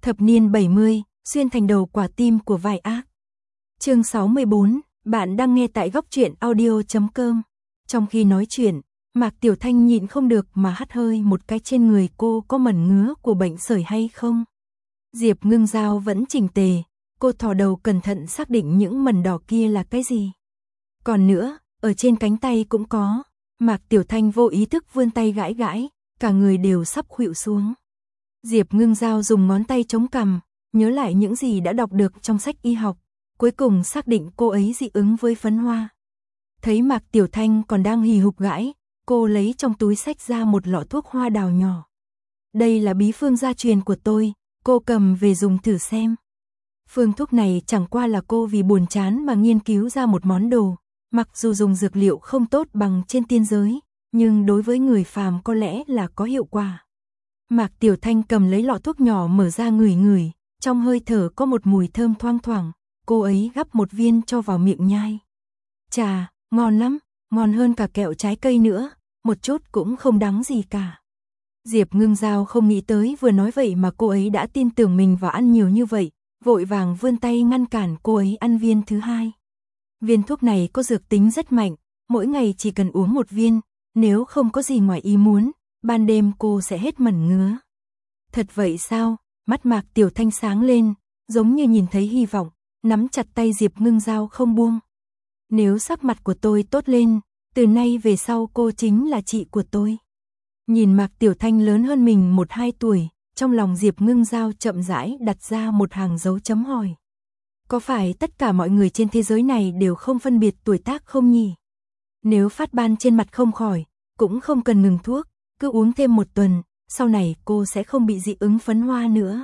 Thập niên 70, xuyên thành đầu quả tim của vai ác. Chương 64, bạn đang nghe tại góc truyện audio.com. Trong khi nói chuyện, Mạc Tiểu Thanh nhịn không được mà hắt hơi một cái trên người cô, có mẩn ngứa của bệnh sởi hay không. Diệp Ngưng Giao vẫn chỉnh tề, cô thò đầu cẩn thận xác định những mẩn đỏ kia là cái gì. Còn nữa, ở trên cánh tay cũng có. Mạc Tiểu Thanh vô ý thức vươn tay gãi gãi, cả người đều sắp khuỵu xuống. Diệp Ngưng Giao dùng ngón tay chống cằm, nhớ lại những gì đã đọc được trong sách y học, cuối cùng xác định cô ấy dị ứng với phấn hoa. Thấy Mạc Tiểu Thanh còn đang hì hục gãi, cô lấy trong túi xách ra một lọ thuốc hoa đào nhỏ. Đây là bí phương gia truyền của tôi, cô cầm về dùng thử xem. Phương thuốc này chẳng qua là cô vì buồn chán mà nghiên cứu ra một món đồ, mặc dù dùng dược liệu không tốt bằng trên tiên giới, nhưng đối với người phàm có lẽ là có hiệu quả. Mạc Tiểu Thanh cầm lấy lọ thuốc nhỏ mở ra ngửi ngửi, trong hơi thở có một mùi thơm thoang thoảng, cô ấy gắp một viên cho vào miệng nhai. Chà, ngon lắm, ngon hơn cả kẹo trái cây nữa, một chút cũng không đắng gì cả. Diệp Ngưng Giao không nghĩ tới vừa nói vậy mà cô ấy đã tin tưởng mình và ăn nhiều như vậy, vội vàng vươn tay ngăn cản cô ấy ăn viên thứ hai. Viên thuốc này có dược tính rất mạnh, mỗi ngày chỉ cần uống một viên, nếu không có gì ngoài ý muốn, ban đêm cô sẽ hết mẩn ngứa. Thật vậy sao? Mắt Mạc Tiểu Thanh sáng lên, giống như nhìn thấy hy vọng, nắm chặt tay Diệp Ngưng Giao không buông. Nếu sắc mặt của tôi tốt lên, từ nay về sau cô chính là chị của tôi. Nhìn Mạc Tiểu Thanh lớn hơn mình 1-2 tuổi, trong lòng Diệp Ngưng Giao chậm rãi đặt ra một hàng dấu chấm hỏi. Có phải tất cả mọi người trên thế giới này đều không phân biệt tuổi tác không nhỉ? Nếu phát ban trên mặt không khỏi, cũng không cần ngừng thuốc, cứ uống thêm 1 tuần, sau này cô sẽ không bị dị ứng phấn hoa nữa.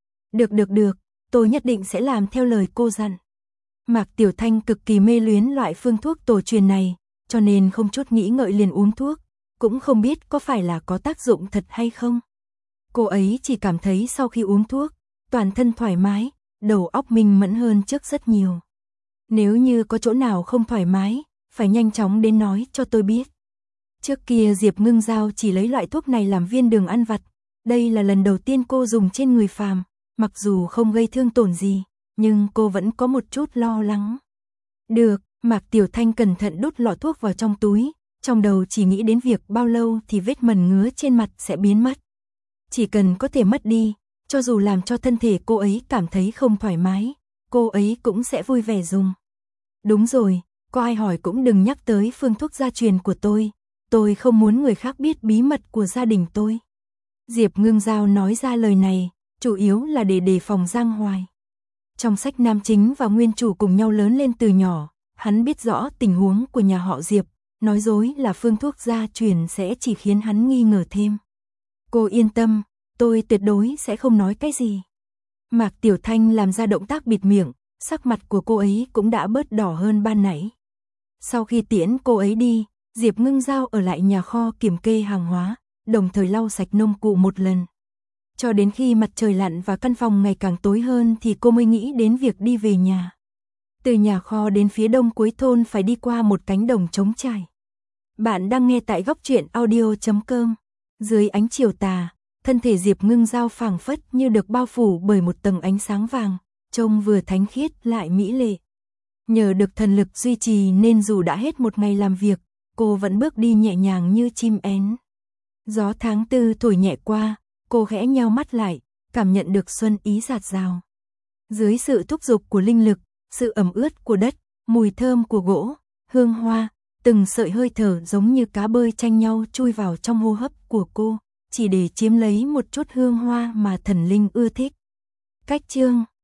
Được, tôi nhất định sẽ làm theo lời cô dặn. Mạc Tiểu Thanh cực kỳ mê luyến loại phương thuốc tổ truyền này, cho nên không chút nghĩ ngợi liền uống thuốc, cũng không biết có phải là có tác dụng thật hay không. Cô ấy chỉ cảm thấy sau khi uống thuốc, toàn thân thoải mái, đầu óc minh mẫn hơn trước rất nhiều. Nếu như có chỗ nào không thoải mái, phải nhanh chóng đến nói cho tôi biết. Trước kia Diệp Ngưng Giao chỉ lấy loại thuốc này làm viên đường ăn vặt, đây là lần đầu tiên cô dùng trên người phàm, mặc dù không gây thương tổn gì, nhưng cô vẫn có một chút lo lắng. Được, Mạc Tiểu Thanh cẩn thận đút lọ thuốc vào trong túi, trong đầu chỉ nghĩ đến việc bao lâu thì vết mẩn ngứa trên mặt sẽ biến mất. Chỉ cần có thể mất đi, cho dù làm cho thân thể cô ấy cảm thấy không thoải mái, cô ấy cũng sẽ vui vẻ dùng. Đúng rồi, có ai hỏi cũng đừng nhắc tới phương thuốc gia truyền của tôi không muốn người khác biết bí mật của gia đình tôi. Diệp Ngưng Giao nói ra lời này, chủ yếu là để đề phòng Giang Hoài. Trong sách nam chính và nguyên chủ cùng nhau lớn lên từ nhỏ, hắn biết rõ tình huống của nhà họ Diệp, nói dối là phương thuốc gia truyền sẽ chỉ khiến hắn nghi ngờ thêm. Cô yên tâm, tôi tuyệt đối sẽ không nói cái gì. Mạc Tiểu Thanh làm ra động tác bịt miệng, sắc mặt của cô ấy cũng đã bớt đỏ hơn ban nãy. Sau khi tiễn cô ấy đi, Diệp Ngưng Giao ở lại nhà kho kiểm kê hàng hóa, đồng thời lau sạch nông cụ một lần. Cho đến khi mặt trời lặn và căn phòng ngày càng tối hơn thì cô mới nghĩ đến việc đi về nhà. Từ nhà kho đến phía đông cuối thôn phải đi qua một cánh đồng trống trải. Bạn đang nghe tại góc truyện audio.com. Dưới ánh chiều tà, thân thể Diệp Ngưng Giao phảng phất như được bao phủ bởi một tầng ánh sáng vàng, trông vừa thánh khiết lại mỹ lệ. Nhờ được thần lực duy trì nên dù đã hết một ngày làm việc, cô vẫn bước đi nhẹ nhàng như chim én. Gió tháng 4 thổi nhẹ qua, cô khẽ nheo mắt lại, cảm nhận được xuân ý rạt rào. Dưới sự thúc giục của linh lực, sự ẩm ướt của đất, mùi thơm của gỗ, hương hoa, từng sợi hơi thở giống như cá bơi tranh nhau chui vào trong hô hấp của cô, chỉ để chiếm lấy một chút hương hoa mà thần linh ưa thích. Cách chương